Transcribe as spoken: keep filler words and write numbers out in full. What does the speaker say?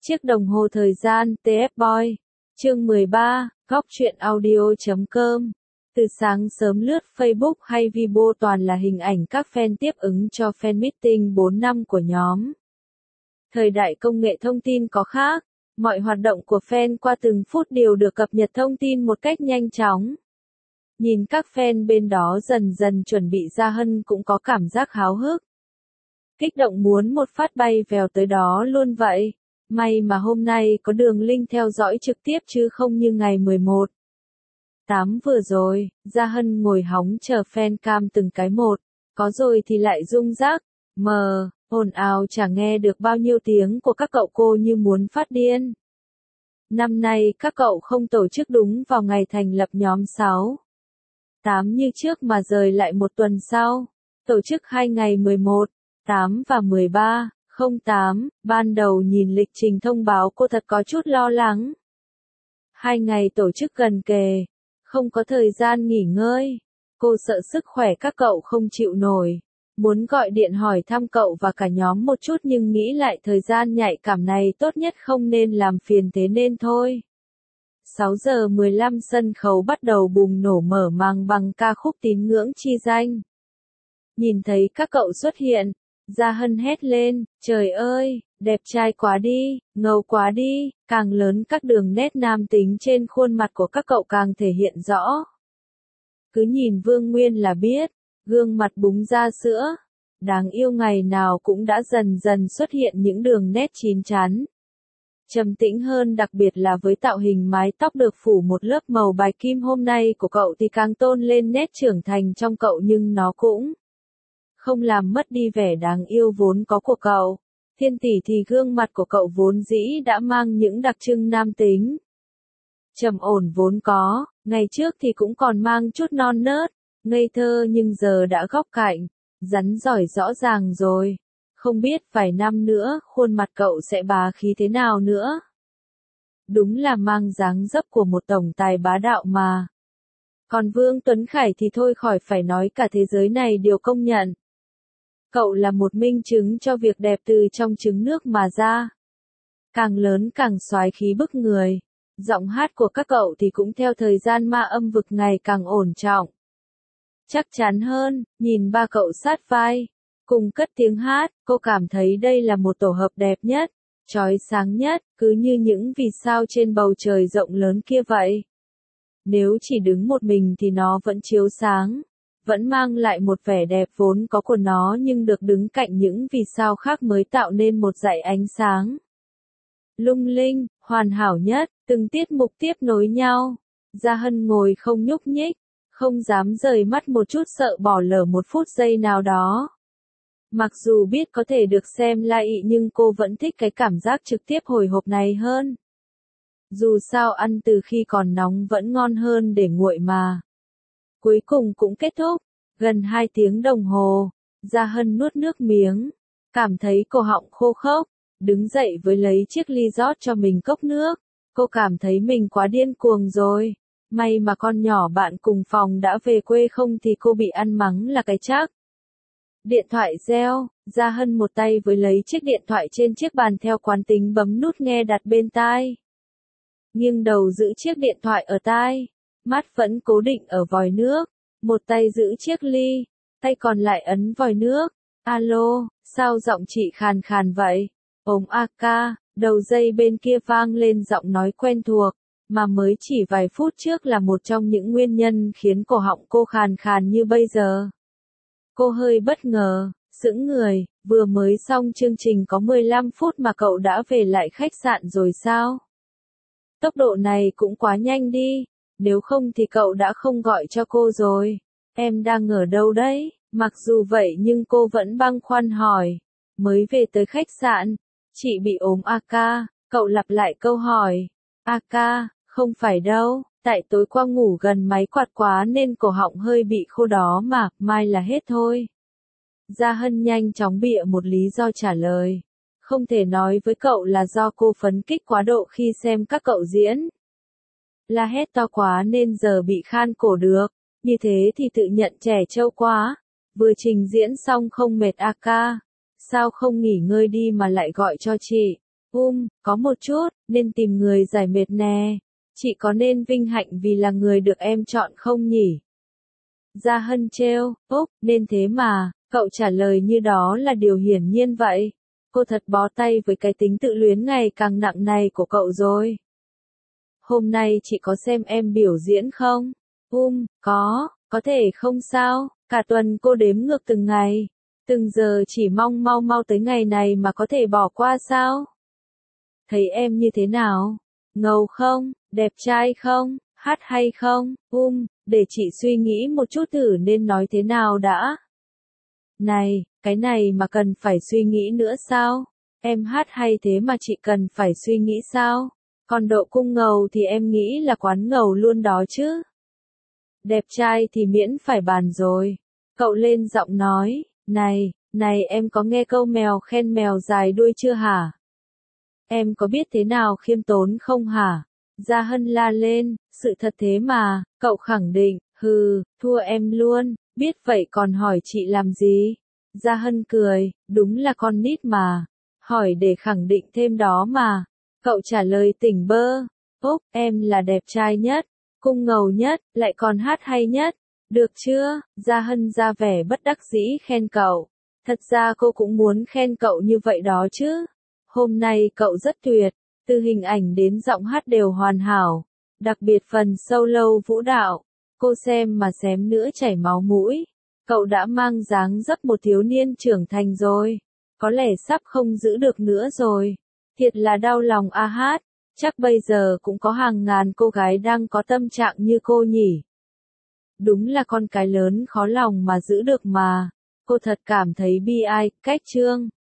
Chiếc đồng hồ thời gian tê ép Boy. Chương mười ba, góc truyện audio chấm com. Từ sáng sớm lướt Facebook hay Weibo toàn là hình ảnh các fan tiếp ứng cho fan meeting bốn năm của nhóm. Thời đại công nghệ thông tin có khác, mọi hoạt động của fan qua từng phút đều được cập nhật thông tin một cách nhanh chóng. Nhìn các fan bên đó dần dần chuẩn bị ra hân cũng có cảm giác háo hức. Kích động muốn một phát bay vèo tới đó luôn vậy. May mà hôm nay có đường link theo dõi trực tiếp chứ không như ngày mười một tám vừa rồi, Gia Hân ngồi hóng chờ fan cam từng cái một, có rồi thì lại rung rác, mờ, ồn ào chả nghe được bao nhiêu tiếng của các cậu cô như muốn phát điên. Năm nay các cậu không tổ chức đúng vào ngày thành lập nhóm sáu tám như trước mà rời lại một tuần sau, tổ chức hai ngày mười một tám và mười ba không tám, ban đầu nhìn lịch trình thông báo cô thật có chút lo lắng. Hai ngày tổ chức gần kề, không có thời gian nghỉ ngơi, cô sợ sức khỏe các cậu không chịu nổi, muốn gọi điện hỏi thăm cậu và cả nhóm một chút nhưng nghĩ lại thời gian nhạy cảm này tốt nhất không nên làm phiền thế nên thôi. sáu giờ mười lăm sân khấu bắt đầu bùng nổ mở màn bằng ca khúc tín ngưỡng chi danh. Nhìn thấy các cậu xuất hiện, Gia Hân hét lên, trời ơi, đẹp trai quá đi, ngầu quá đi, càng lớn các đường nét nam tính trên khuôn mặt của các cậu càng thể hiện rõ. Cứ nhìn Vương Nguyên là biết, gương mặt búng ra sữa, đáng yêu ngày nào cũng đã dần dần xuất hiện những đường nét chín chắn. Trầm tĩnh hơn đặc biệt là với tạo hình mái tóc được phủ một lớp màu bạch kim hôm nay của cậu thì càng tôn lên nét trưởng thành trong cậu nhưng nó cũng không làm mất đi vẻ đáng yêu vốn có của cậu. Thiên tỷ thì gương mặt của cậu vốn dĩ đã mang những đặc trưng nam tính. Trầm ổn vốn có, ngày trước thì cũng còn mang chút non nớt, ngây thơ nhưng giờ đã góc cạnh, rắn giỏi rõ ràng rồi. Không biết vài năm nữa khuôn mặt cậu sẽ bá khí thế nào nữa. Đúng là mang dáng dấp của một tổng tài bá đạo mà. Còn Vương Tuấn Khải thì thôi khỏi phải nói cả thế giới này đều công nhận. Cậu là một minh chứng cho việc đẹp từ trong trứng nước mà ra. Càng lớn càng soái khí bức người. Giọng hát của các cậu thì cũng theo thời gian ma âm vực ngày càng ổn trọng. Chắc chắn hơn, nhìn ba cậu sát vai, cùng cất tiếng hát, cô cảm thấy đây là một tổ hợp đẹp nhất, chói sáng nhất, cứ như những vì sao trên bầu trời rộng lớn kia vậy. Nếu chỉ đứng một mình thì nó vẫn chiếu sáng. Vẫn mang lại một vẻ đẹp vốn có của nó nhưng được đứng cạnh những vì sao khác mới tạo nên một dải ánh sáng. Lung linh, hoàn hảo nhất, từng tiết mục tiếp nối nhau. Gia Hân ngồi không nhúc nhích, không dám rời mắt một chút sợ bỏ lỡ một phút giây nào đó. Mặc dù biết có thể được xem lại nhưng cô vẫn thích cái cảm giác trực tiếp hồi hộp này hơn. Dù sao ăn từ khi còn nóng vẫn ngon hơn để nguội mà. Cuối cùng cũng kết thúc, gần hai tiếng đồng hồ, Gia Hân nuốt nước miếng, cảm thấy cổ họng khô khốc, đứng dậy với lấy chiếc ly rót cho mình cốc nước, cô cảm thấy mình quá điên cuồng rồi, may mà con nhỏ bạn cùng phòng đã về quê không thì cô bị ăn mắng là cái chắc. Điện thoại reo, Gia Hân một tay với lấy chiếc điện thoại trên chiếc bàn theo quán tính bấm nút nghe đặt bên tai. Nghiêng đầu giữ chiếc điện thoại ở tai. Mắt vẫn cố định ở vòi nước, một tay giữ chiếc ly, tay còn lại ấn vòi nước. Alo, sao giọng chị khàn khàn vậy? Ống a ca, đầu dây bên kia vang lên giọng nói quen thuộc, mà mới chỉ vài phút trước là một trong những nguyên nhân khiến cổ họng cô khàn khàn như bây giờ. Cô hơi bất ngờ, sững người, vừa mới xong chương trình có mười lăm phút mà cậu đã về lại khách sạn rồi sao? Tốc độ này cũng quá nhanh đi. Nếu không thì cậu đã không gọi cho cô rồi. Em đang ở đâu đấy? Mặc dù vậy nhưng cô vẫn băn khoăn hỏi. Mới về tới khách sạn. Chị bị ốm a ca. Cậu lặp lại câu hỏi. A ca, không phải đâu. Tại tối qua ngủ gần máy quạt quá nên cổ họng hơi bị khô đó mà. Mai là hết thôi. Gia Hân nhanh chóng bịa một lý do trả lời. Không thể nói với cậu là do cô phấn kích quá độ khi xem các cậu diễn. La hét to quá nên giờ bị khan cổ được, như thế thì tự nhận trẻ trâu quá, vừa trình diễn xong không mệt a ca, sao không nghỉ ngơi đi mà lại gọi cho chị, Um, có một chút, nên tìm người giải mệt nè. Chị có nên vinh hạnh vì là người được em chọn không nhỉ? Gia Hân trêu, ốc, nên thế mà, cậu trả lời như đó là điều hiển nhiên vậy. Cô thật bó tay với cái tính tự luyến ngày càng nặng này của cậu rồi. Hôm nay chị có xem em biểu diễn không? Um, có, có thể không sao, cả tuần cô đếm ngược từng ngày. Từng giờ chỉ mong mau mau tới ngày này mà có thể bỏ qua sao? Thấy em như thế nào? Ngầu không? Đẹp trai không? Hát hay không? Um, để chị suy nghĩ một chút thử nên nói thế nào đã. Này, cái này mà cần phải suy nghĩ nữa sao? Em hát hay thế mà chị cần phải suy nghĩ sao? Còn độ cung ngầu thì em nghĩ là quán ngầu luôn đó chứ. Đẹp trai thì miễn phải bàn rồi. Cậu lên giọng nói, này, này em có nghe câu mèo khen mèo dài đuôi chưa hả? Em có biết thế nào khiêm tốn không hả? Gia Hân la lên, sự thật thế mà, cậu khẳng định, hừ, thua em luôn, biết vậy còn hỏi chị làm gì? Gia Hân cười, đúng là con nít mà, hỏi để khẳng định thêm đó mà. Cậu trả lời tỉnh bơ, ốc, em là đẹp trai nhất, cung ngầu nhất, lại còn hát hay nhất. Được chưa? Gia Hân ra vẻ bất đắc dĩ khen cậu. Thật ra cô cũng muốn khen cậu như vậy đó chứ. Hôm nay cậu rất tuyệt, từ hình ảnh đến giọng hát đều hoàn hảo. Đặc biệt phần solo vũ đạo, cô xem mà xém nữa chảy máu mũi. Cậu đã mang dáng dấp một thiếu niên trưởng thành rồi. Có lẽ sắp không giữ được nữa rồi. Thiệt là đau lòng a hát. Chắc bây giờ cũng có hàng ngàn cô gái đang có tâm trạng như cô nhỉ. Đúng là con cái lớn khó lòng mà giữ được mà. Cô thật cảm thấy bi ai, cách trương.